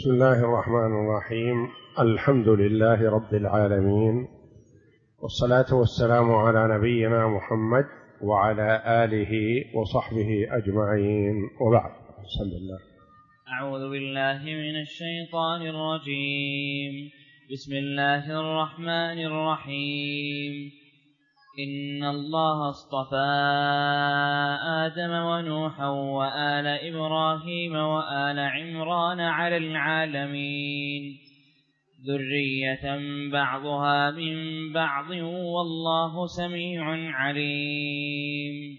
بسم الله الرحمن الرحيم. الحمد لله رب العالمين، والصلاة والسلام على نبينا محمد وعلى آله وصحبه أجمعين، وبعد. بسم الله. أعوذ بالله من الشيطان الرجيم. بسم الله الرحمن الرحيم. إن الله اصطفى آدم ونوحا وآل إبراهيم وآل عمران على العالمين ذرية بعضها من بعض والله سميع عليم.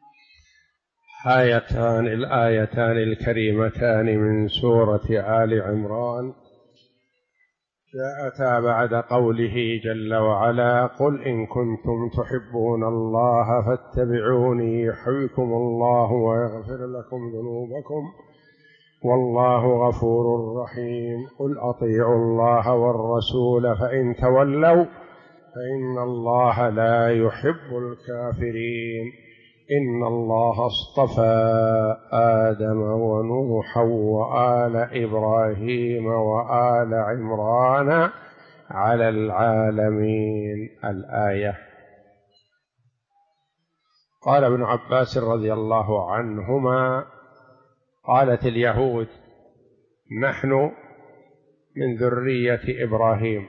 الآيتان الكريمتان من سورة آل عمران جاءتا بعد قوله جل وعلا: قل إن كنتم تحبون الله فاتبعوني يحببكم الله ويغفر لكم ذنوبكم والله غفور رحيم. قل أطيعوا الله والرسول فإن تولوا فإن الله لا يحب الكافرين. إن الله اصطفى آدم ونوحا وآل إبراهيم وآل عمران على العالمين. الآية. قال ابن عباس رضي الله عنهما: قالت اليهود: نحن من ذرية إبراهيم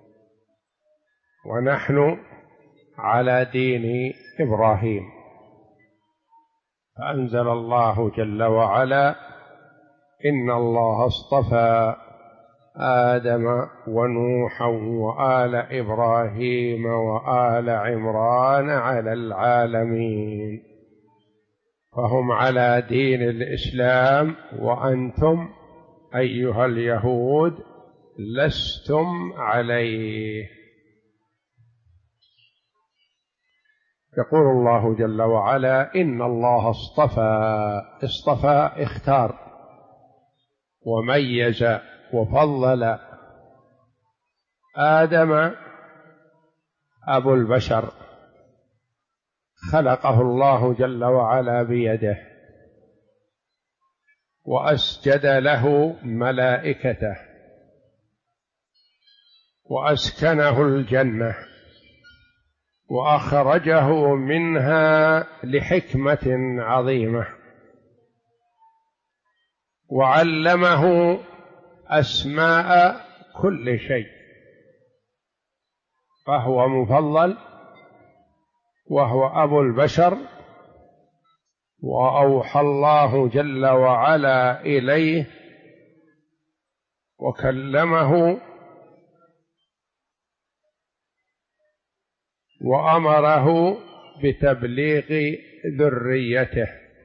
ونحن على دين إبراهيم، فأنزل الله جل وعلا: إن الله اصطفى آدم ونوحا وآل إبراهيم وآل عمران على العالمين. فهم على دين الإسلام، وأنتم أيها اليهود لستم عليه. يقول الله جل وعلا: إن الله اصطفى اختار وميز وفضل آدم أبو البشر، خلقه الله جل وعلا بيده وأسجد له ملائكته وأسكنه الجنة وأخرجه منها لحكمة عظيمة، وعلمه أسماء كل شيء، فهو مفضل وهو أبو البشر. وأوحى الله جل وعلا إليه وكلمه وأمره بتبليغ ذريته.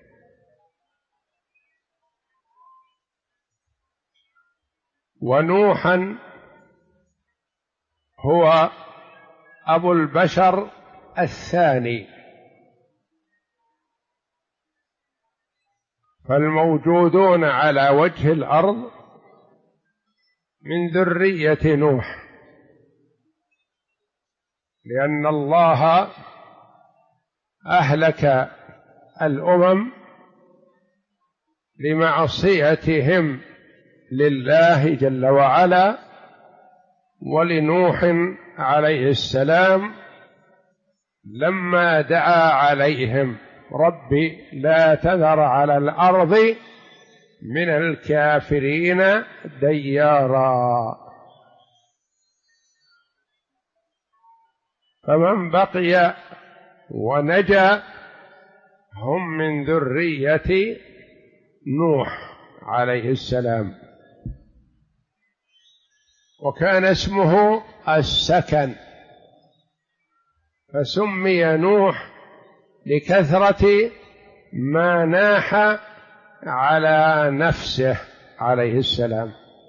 ونوحا هو أبو البشر الثاني، فالموجودون على وجه الأرض من ذرية نوح، لأن الله أهلك الأمم لمعصيتهم لله جل وعلا، ولنوح عليه السلام لما دعا عليهم: ربي لا تذر على الأرض من الكافرين ديارا. فمن بقي ونجا هم من ذرية نوح عليه السلام. وكان اسمه السكن، فسمي نوح لكثرة ما ناح على نفسه عليه السلام،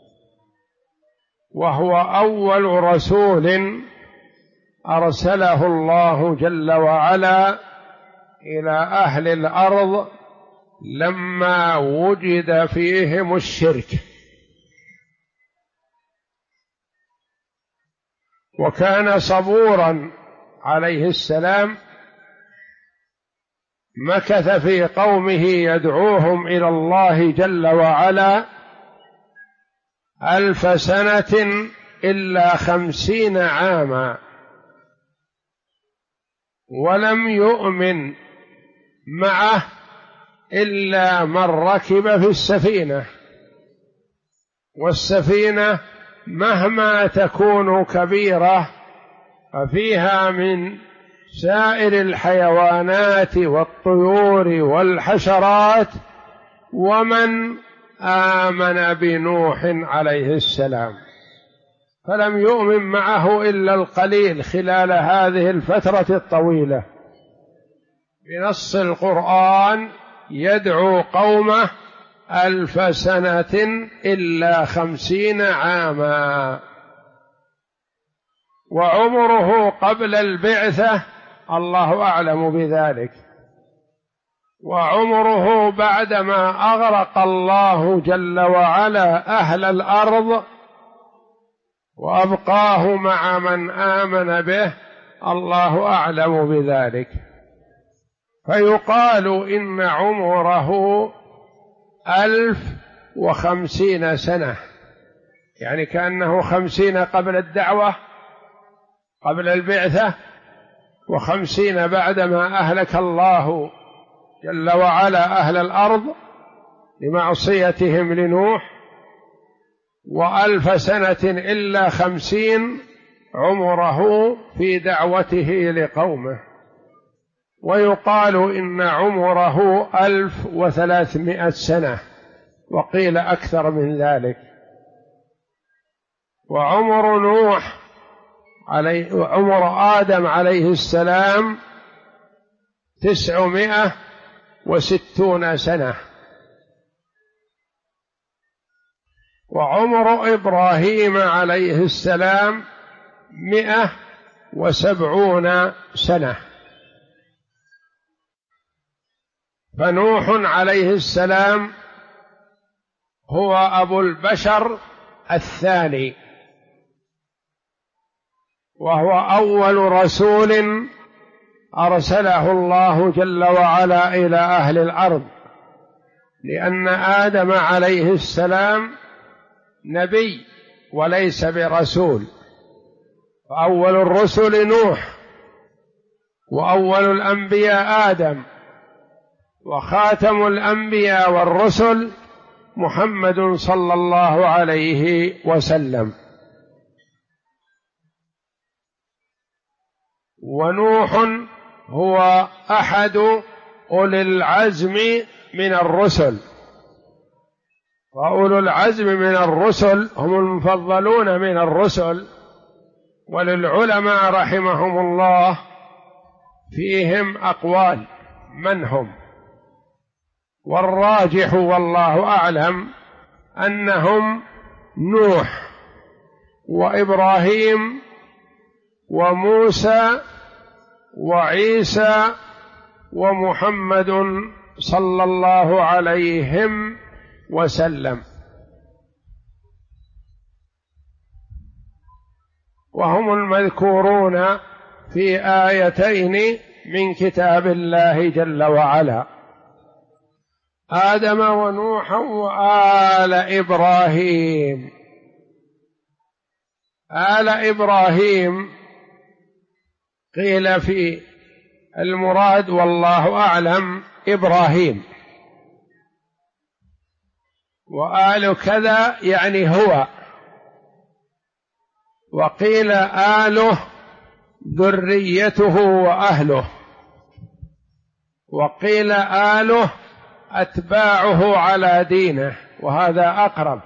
وهو أول رسول أرسله الله جل وعلا إلى أهل الأرض لما وجد فيهم الشرك. وكان صبورا عليه السلام، مكث في قومه يدعوهم إلى الله جل وعلا 1000 سنة إلا 50 عاما، ولم يؤمن معه إلا من ركب في السفينة، والسفينة مهما تكون كبيرة ففيها من سائر الحيوانات والطيور والحشرات، ومن آمن بنوح عليه السلام، فلم يؤمن معه إلا القليل خلال هذه الفترة الطويلة. بنص القرآن يدعو قومه 1000 سنة إلا 50 عاما، وعمره قبل البعثة الله أعلم بذلك، وعمره بعدما أغرق الله جل وعلا أهل الأرض وأبقاه مع من آمن به الله أعلم بذلك. فيقال إن عمره 1050 سنة، يعني كأنه 50 قبل الدعوة قبل البعثة، 50 بعدما أهلك الله جل وعلا أهل الأرض لمعصيتهم لنوح، 1000 سنة إلا 50 عمره في دعوته لقومه. ويقال إن عمره 1300 سنة، وقيل أكثر من ذلك. وعمر نوح وعمر آدم عليه السلام 960 سنة. وعمر إبراهيم عليه السلام 170 سنة. فنوح عليه السلام هو أبو البشر الثاني، وهو أول رسول أرسله الله جل وعلا إلى أهل الأرض، لأن آدم عليه السلام نبي وليس برسول، فأول الرسل نوح، وأول الأنبياء آدم، وخاتم الأنبياء والرسل محمد صلى الله عليه وسلم. ونوح هو أحد أولي العزم من الرسل، وأولو العزم من الرسل هم المفضلون من الرسل، وللعلماء رحمهم الله فيهم أقوال من هم، والراجح والله أعلم أنهم نوح وإبراهيم وموسى وعيسى ومحمد صلى الله عليهم وسلم، وهم المذكورون في آيتين من كتاب الله جل وعلا: آدم ونوحا وآل إبراهيم. آل إبراهيم قيل في المراد والله أعلم إبراهيم، وآل كذا يعني هو، وقيل آله ذريته وأهله، وقيل آله أتباعه على دينه، وهذا أقرب.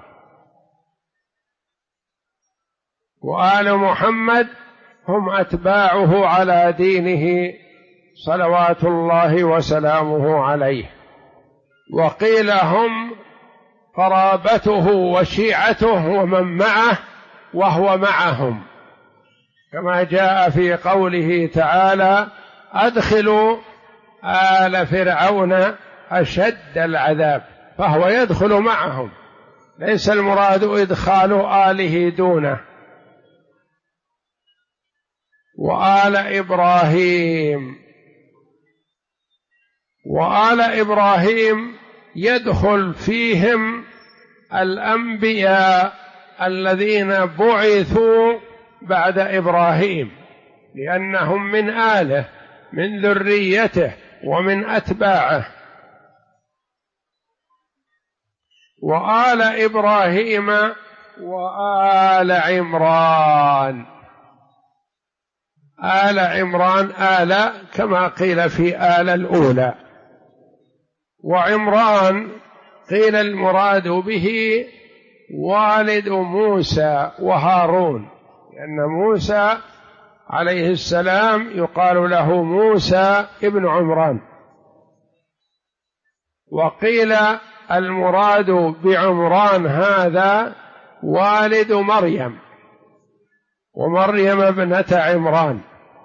وآل محمد هم أتباعه على دينه صلوات الله وسلامه عليه. وقيل هم قرابته وشيعته ومن معه وهو معهم، كما جاء في قوله تعالى: أدخلوا آل فرعون أشد العذاب، فهو يدخل معهم، ليس المراد إدخال آله دونه. وآل إبراهيم، وآل إبراهيم يدخل فيهم الأنبياء الذين بعثوا بعد إبراهيم، لأنهم من آله، من ذريته ومن أتباعه. وآل إبراهيم وآل عمران. آل عمران آل كما قيل في آل الأولى، وعمران قيل المراد به والد موسى وهارون، لأن موسى عليه السلام يقال له موسى ابن عمران. وقيل المراد بعمران هذا والد مريم، ومريم ابنة عمران.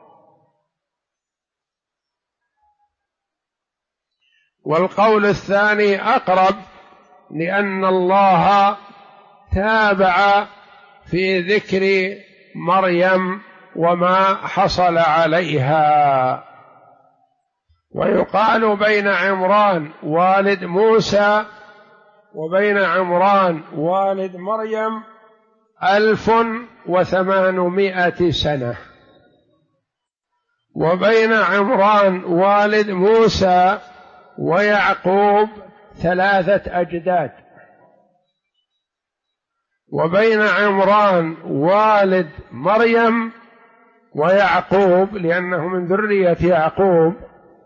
والقول الثاني أقرب، لأن الله تابع في ذكر مريم وما حصل عليها. ويقال بين عمران والد موسى وبين عمران والد مريم 1800 سنة، وبين عمران والد موسى ويعقوب 3 أجداد، وبين عمران والد مريم ويعقوب، لأنه من ذرية يعقوب،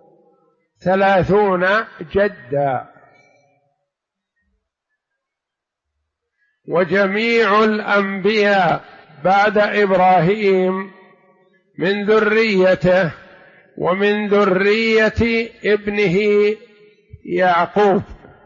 30 جدا. وجميع الأنبياء بعد إبراهيم من ذريته ومن ذرية ابنه يعقوب،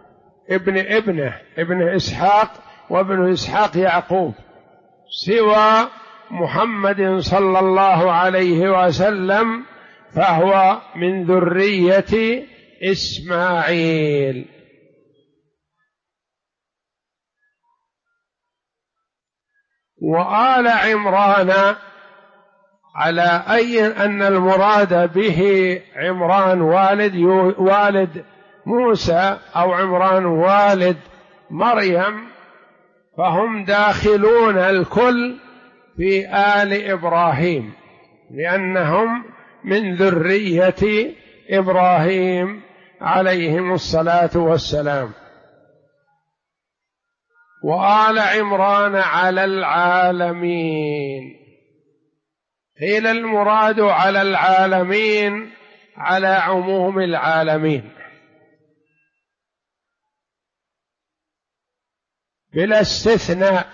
ابن إسحاق، وابن إسحاق يعقوب، سوى محمد صلى الله عليه وسلم فهو من ذرية إسماعيل. وآل عمران على أي أن المراد به عمران والد موسى أو عمران والد مريم، فهم داخلون الكل في آل إبراهيم، لأنهم من ذرية إبراهيم عليهم الصلاة والسلام. وآل عمران على العالمين. قيل المراد على العالمين على عموم العالمين بلا استثناء،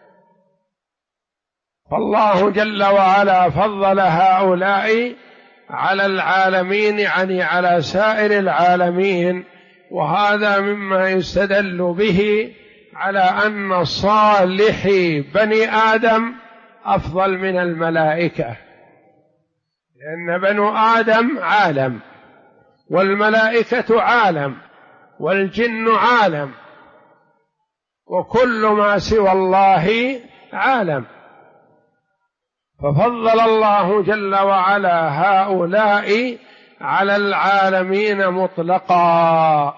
فالله جل وعلا فضل هؤلاء على العالمين، يعني على سائر العالمين. وهذا مما يستدل به على أن صالحي بني آدم أفضل من الملائكة، لأن بنو آدم عالم، والملائكة عالم، والجن عالم، وكل ما سوى الله عالم. ففضل الله جل وعلا هؤلاء على العالمين مطلقا.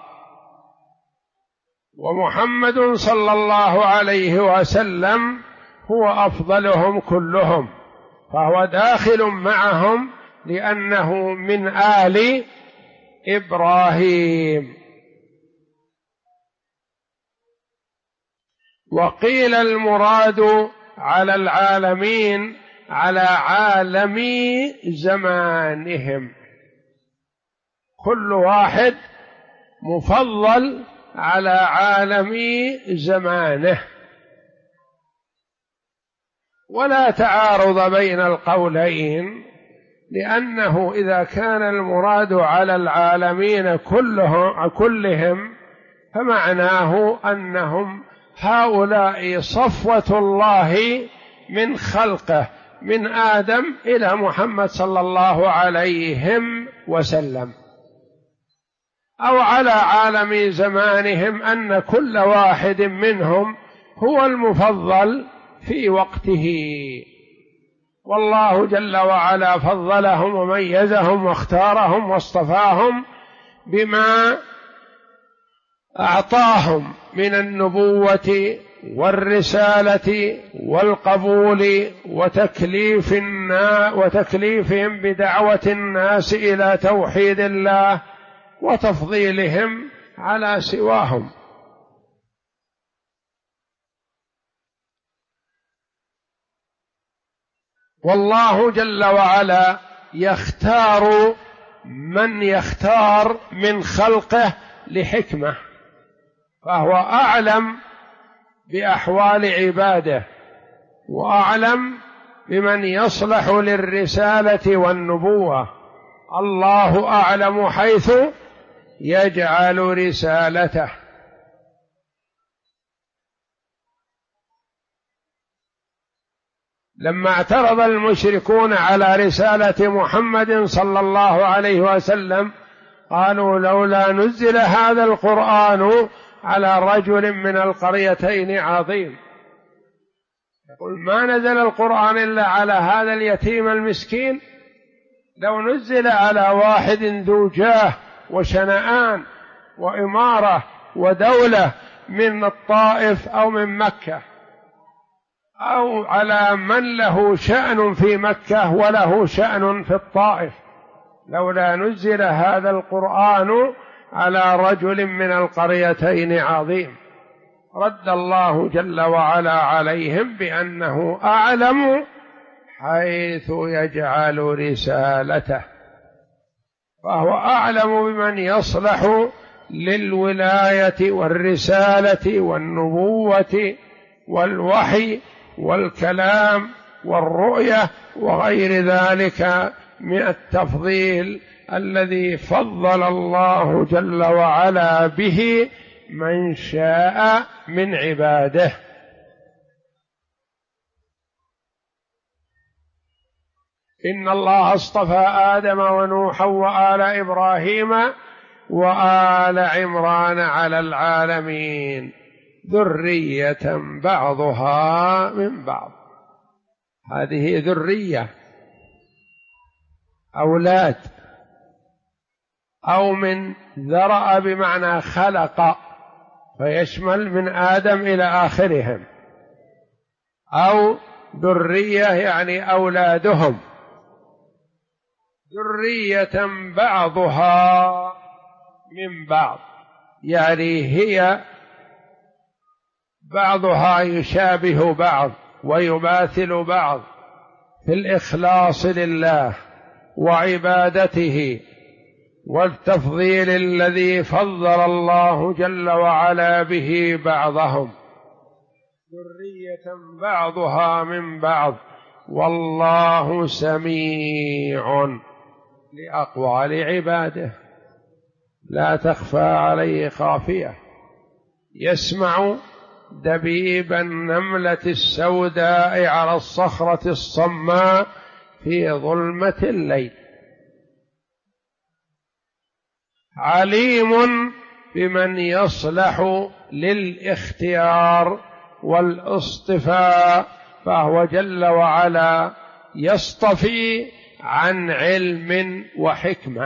ومحمد صلى الله عليه وسلم هو أفضلهم كلهم، فهو داخل معهم لأنه من آل إبراهيم. وقيل المراد على العالمين على عالمي زمانهم، كل واحد مفضل على عالمي زمانه، ولا تعارض بين القولين، لأنه إذا كان المراد على العالمين كلهم فمعناه أنهم هؤلاء صفوة الله من خلقه من آدم إلى محمد صلى الله عليه وسلم. أو على عالم زمانهم أن كل واحد منهم هو المفضل في وقته، والله جل وعلا فضلهم وميزهم واختارهم واصطفاهم بما أعطاهم من النبوة والرسالة والقبول وتكليفهم بدعوة الناس إلى توحيد الله وتفضيلهم على سواهم. والله جل وعلا يختار من يختار من خلقه لحكمة، فهو أعلم بأحوال عباده وأعلم بمن يصلح للرسالة والنبوة. الله أعلم حيث يجعل رسالته. لما اعترض المشركون على رسالة محمد صلى الله عليه وسلم قالوا لولا نزل هذا القرآن على رجل من القريتين عظيم. يقول ما نزل القرآن إلا على هذا اليتيم المسكين، لو نزل على واحد ذو جاه وشنآن وإمارة ودولة من الطائف أو من مكة، أو على من له شأن في مكة وله شأن في الطائف، لولا نزل هذا القرآن على رجل من القريتين عظيم. رد الله جل وعلا عليهم بأنه أعلم حيث يجعل رسالته، فهو أعلم بمن يصلح للولاية والرسالة والنبوة والوحي والكلام والرؤية وغير ذلك من التفضيل الذي فضل الله جل وعلا به من شاء من عباده. إن الله اصطفى آدم ونوحا وآل إبراهيم وآل عمران على العالمين ذرية بعضها من بعض. هذه ذرية، أولاد، أو من ذرأ بمعنى خلق فيشمل من آدم إلى آخرهم، أو ذرية يعني أولادهم، ذرية بعضها من بعض، يعني هي بعضها يشابه بعض ويماثل بعض في الإخلاص لله وعبادته والتفضيل الذي فضل الله جل وعلا به بعضهم، ذرية بعضها من بعض، والله سميع لأقوال عباده لا تخفى عليه خافية، يسمع دبيب النملة السوداء على الصخرة الصماء في ظلمة الليل، عليم بمن يصلح للاختيار والاصطفاء، فهو جل وعلا يصطفي عن علم وحكمة،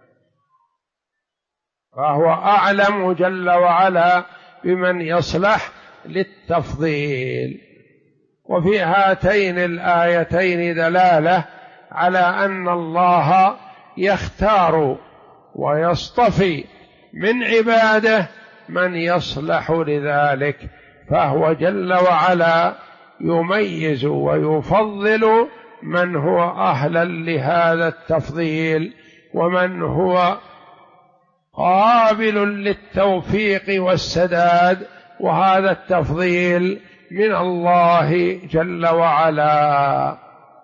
فهو أعلم جل وعلا بمن يصلح للتفضيل. وفي هاتين الآيتين دلالة على أن الله يختار ويصطفي من عباده من يصلح لذلك، فهو جل وعلا يميز ويفضل من هو أهلا لهذا التفضيل ومن هو قابل للتوفيق والسداد، وهذا التفضيل من الله جل وعلا.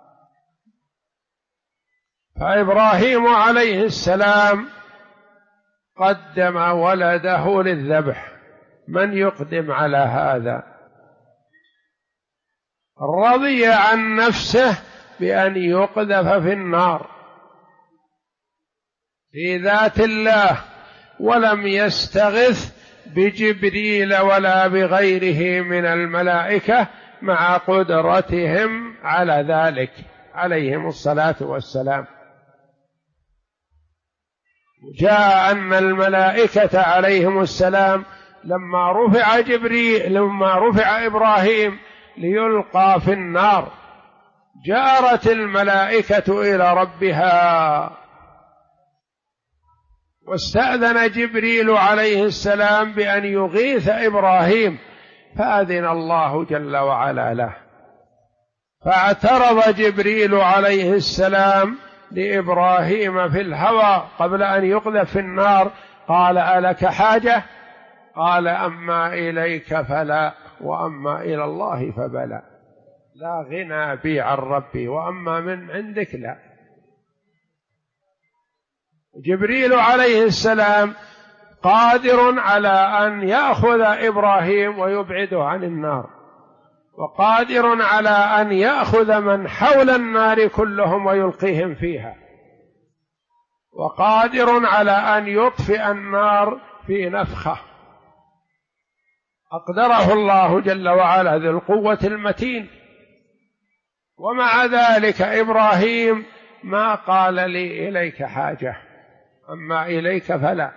فإبراهيم عليه السلام قدم ولده للذبح، من يقدم على هذا؟ رضي عن نفسه بأن يقذف في النار في ذات الله، ولم يستغث بجبريل ولا بغيره من الملائكة مع قدرتهم على ذلك عليهم الصلاة والسلام. جاء أن الملائكة عليهم السلام لما رفع إبراهيم ليلقى في النار جارت الملائكة إلى ربها، واستأذن جبريل عليه السلام بأن يغيث إبراهيم، فأذن الله جل وعلا له، فاعترض جبريل عليه السلام لإبراهيم في الهوى قبل أن يقذف في النار، قال: ألك حاجة؟ قال: أما إليك فلا، وأما إلى الله فبلى، لا غنى بي عن ربي، وأما من عندك لا. جبريل عليه السلام قادر على أن يأخذ إبراهيم ويبعده عن النار، وقادر على أن يأخذ من حول النار كلهم ويلقيهم فيها، وقادر على أن يطفئ النار في نفخة أقدره الله جل وعلا ذو القوة المتين. ومع ذلك إبراهيم ما قال: لي إليك حاجة، أما إليك فلا.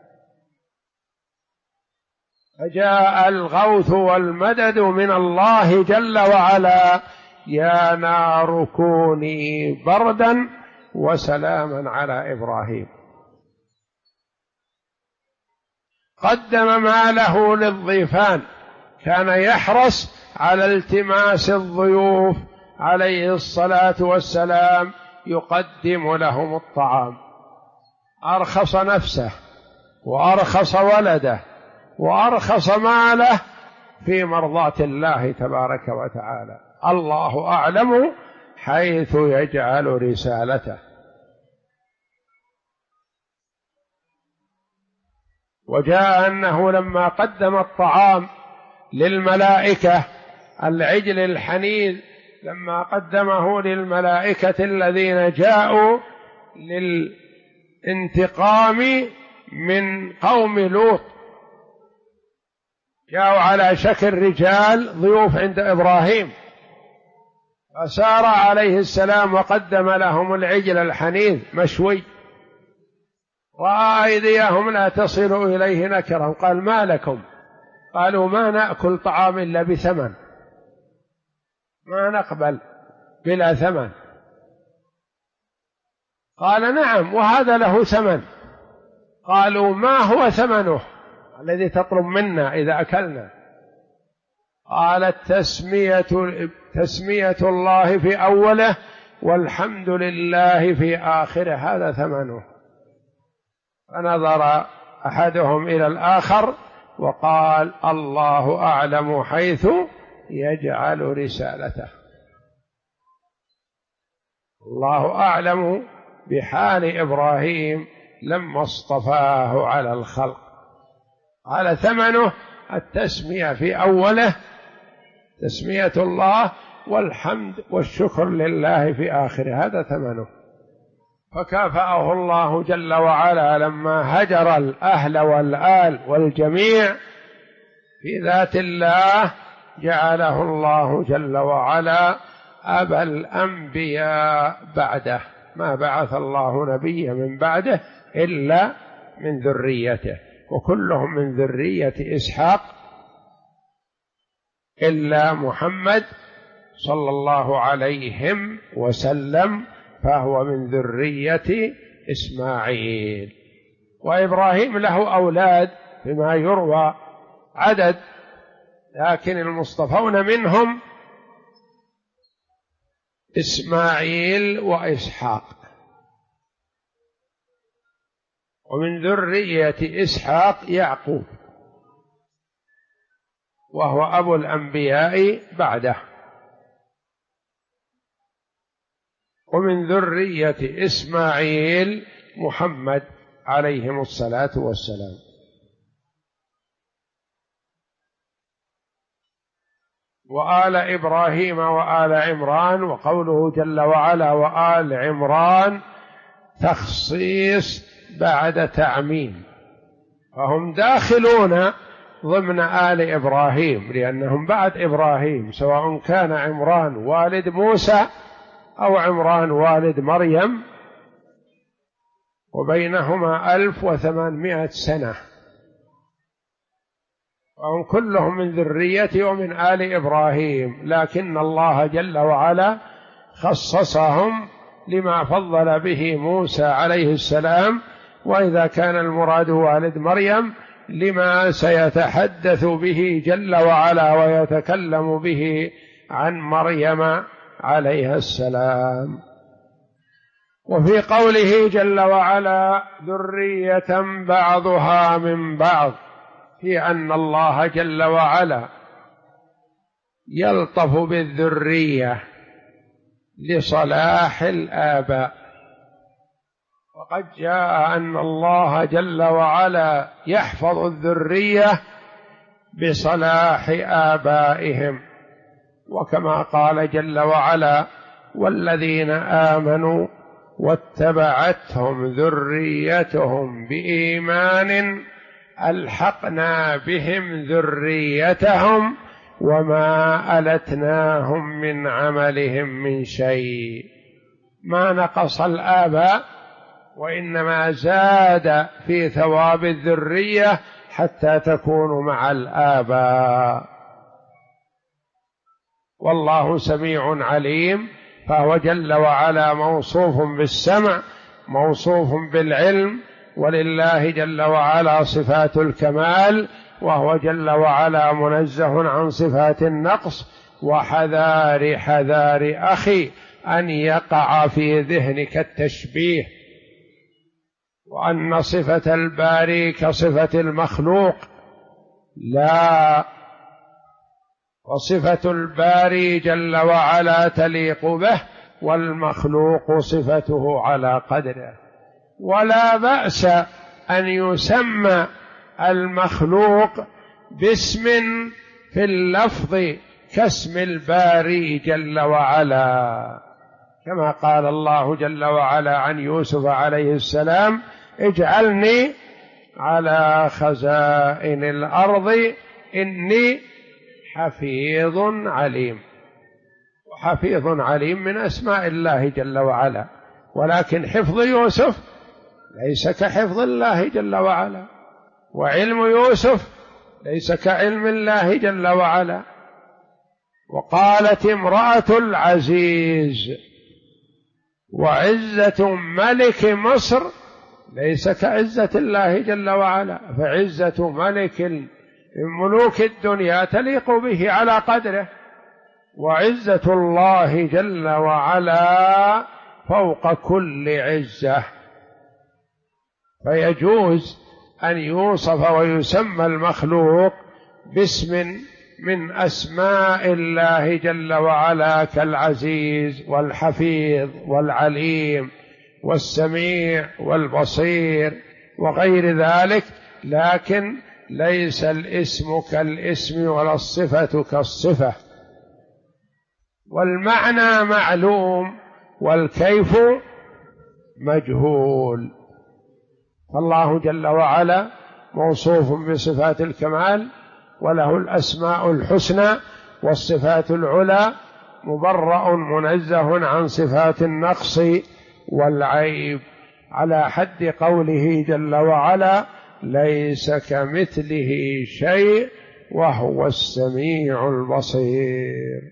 فجاء الغوث والمدد من الله جل وعلا: يا نار كوني بردا وسلاما على إبراهيم. قدم ماله للضيفان، كان يحرص على التماس الضيوف عليه الصلاة والسلام، يقدم لهم الطعام، أرخص نفسه وأرخص ولده وأرخص ماله في مرضاة الله تبارك وتعالى. الله أعلم حيث يجعل رسالته. وجاء أنه لما قدم الطعام للملائكة، العجل الحنيذ لما قدمه للملائكة الذين جاءوا للانتقام من قوم لوط، جاءوا على شكل رجال ضيوف عند إبراهيم، فسار عليه السلام وقدم لهم العجل الحنيذ مشوي، رأى أيديهم لا تصل إليه نكرهم، قال: ما لكم؟ قالوا: ما نأكل طعام إلا بثمن، ما نقبل بلا ثمن. قال: نعم، وهذا له ثمن. قالوا: ما هو ثمنه الذي تطلب منا إذا أكلنا؟ قالت: تسمية الله في أوله والحمد لله في آخره، هذا ثمنه. فنظر أحدهم إلى الآخر وقال: الله أعلم حيث يجعل رسالته. الله أعلم بحال إبراهيم لما اصطفاه على الخلق. على ثمنه التسمية في أوله، تسمية الله، والحمد والشكر لله في آخره، هذا ثمنه. فكافأه الله جل وعلا لما هجر الأهل والآل والجميع في ذات الله، جعله الله جل وعلا أبا الأنبياء بعده، ما بعث الله نبيا من بعده إلا من ذريته، وكلهم من ذرية إسحاق إلا محمد صلى الله عليه وسلم، فهو من ذرية إسماعيل. وإبراهيم له أولاد بما يروى عدد، لكن المصطفون منهم إسماعيل وإسحاق. ومن ذرية إسحاق يعقوب، وهو أبو الأنبياء بعده. ومن ذرية إسماعيل محمد عليهم الصلاة والسلام. وآل إبراهيم وآل عمران، وقوله جل وعلا وآل عمران تخصيص بعد تعميم، فهم داخلون ضمن آل إبراهيم لأنهم بعد إبراهيم، سواء كان عمران والد موسى أو عمران والد مريم، وبينهما 1800 سنة، وهم كلهم من ذرية ومن آل إبراهيم، لكن الله جل وعلا خصصهم لما فضل به موسى عليه السلام، وإذا كان المراد والد مريم لما سيتحدث به جل وعلا ويتكلم به عن مريم عليها السلام. وفي قوله جل وعلا ذرية بعضها من بعض، في أن الله جل وعلا يلطف بالذرية لصلاح الآباء، وقد جاء أن الله جل وعلا يحفظ الذرية بصلاح آبائهم، وكما قال جل وعلا والذين آمنوا واتبعتهم ذريتهم بإيمان ألحقنا بهم ذريتهم وما ألتناهم من عملهم من شيء. ما نقص الآباء، وإنما زاد في ثواب الذرية حتى تكون مع الآباء. والله سميع عليم، فهو جل وعلا موصوف بالسمع، موصوف بالعلم، ولله جل وعلا صفات الكمال، وهو جل وعلا منزه عن صفات النقص. وحذار حذار أخي أن يقع في ذهنك التشبيه، وأن صفة الباري كصفة المخلوق، لا، وصفة الباري جل وعلا تليق به، والمخلوق صفته على قدره. ولا بأس أن يسمى المخلوق باسم في اللفظ كاسم الباري جل وعلا، كما قال الله جل وعلا عن يوسف عليه السلام اجعلني على خزائن الأرض إني حفيظ عليم. وحفيظ عليم من أسماء الله جل وعلا، ولكن حفظ يوسف ليس كحفظ الله جل وعلا، وعلم يوسف ليس كعلم الله جل وعلا. وقالت امرأة العزيز وعزة ملك مصر ليس كعزة الله جل وعلا، فعزة ملك من ملوك الدنيا تليق به على قدره، وعزة الله جل وعلا فوق كل عزة. فيجوز أن يوصف ويسمى المخلوق باسم من أسماء الله جل وعلا كالعزيز والحفيظ والعليم والسميع والبصير وغير ذلك، لكن ليس الاسم كالاسم ولا الصفة كالصفة. والمعنى معلوم والكيف مجهول. فالله جل وعلا موصوف بصفات الكمال، وله الأسماء الحسنى والصفات العلى، مبرأ منزه عن صفات النقص والعيب، على حد قوله جل وعلا ليس كمثله شيء وهو السميع البصير.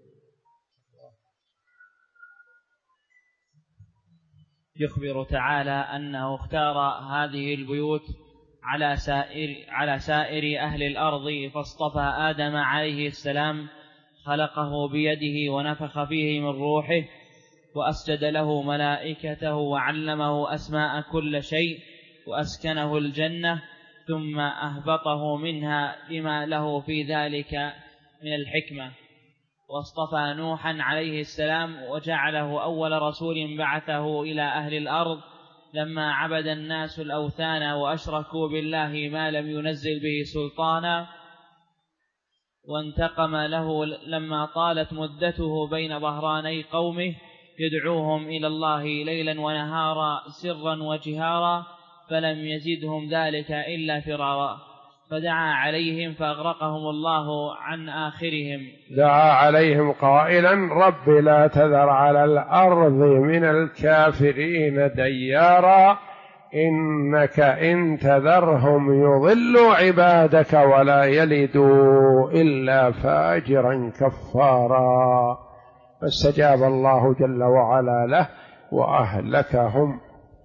يخبر تعالى أنه اختار هذه البيوت على سائر أهل الأرض، فاصطفى آدم عليه السلام، خلقه بيده ونفخ فيه من روحه، وأسجد له ملائكته، وعلمه أسماء كل شيء، وأسكنه الجنة، ثم أهبطه منها لما له في ذلك من الحكمة. واصطفى نوحا عليه السلام وجعله أول رسول بعثه إلى أهل الأرض لما عبد الناس الأوثان وأشركوا بالله ما لم ينزل به سلطانا، وانتقم له لما طالت مدته بين ظهراني قومه يدعوهم إلى الله ليلا ونهارا سرا وجهارا، فلم يزدهم ذلك إلا فرارا، فدعا عليهم فأغرقهم الله عن آخرهم. دعا عليهم قائلا رب لا تذر على الأرض من الكافرين ديارا إنك إن تذرهم يضلوا عبادك ولا يلدوا إلا فاجرا كفارا. فاستجاب الله جل وعلا له وأهلكهم.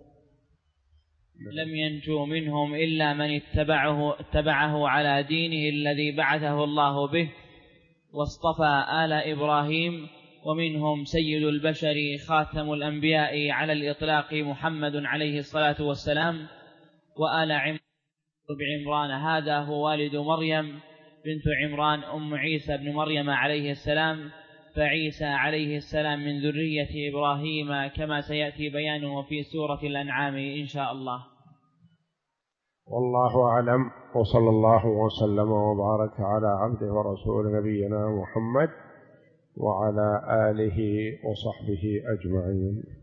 لم ينجو منهم إلا من اتبعه على دينه الذي بعثه الله به، واصطفى آل إبراهيم، ومنهم سيد البشر خاتم الأنبياء على الإطلاق محمد عليه الصلاة والسلام، وآل عمران هذا هو والد مريم بنت عمران أم عيسى بن مريم عليه السلام، فعيسى عليه السلام من ذرية إبراهيم كما سيأتي بيانه في سورة الأنعام إن شاء الله. والله أعلم، وصلى الله وسلم وبارك على عبده ورسول نبينا محمد وعلى آله وصحبه أجمعين.